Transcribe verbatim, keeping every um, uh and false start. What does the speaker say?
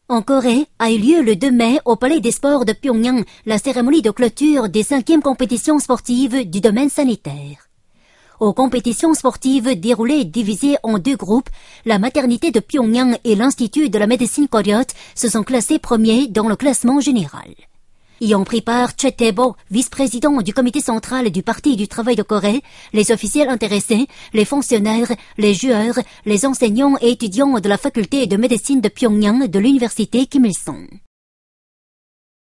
En Corée, a eu lieu le deux mai au Palais des Sports de Pyongyang la cérémonie de clôture des cinquièmes compétitions sportives du domaine sanitaire. Aux compétitions sportives déroulées et divisées en deux groupes, la maternité de Pyongyang et l'Institut de la médecine coréenne se sont classés premiers dans le classement général. Y ont pris part Choi Tae-bo, vice-président du comité central du Parti du travail de Corée, les officiels intéressés, les fonctionnaires, les joueurs, les enseignants et étudiants de la faculté de médecine de Pyongyang de l'université Kim Il-sung.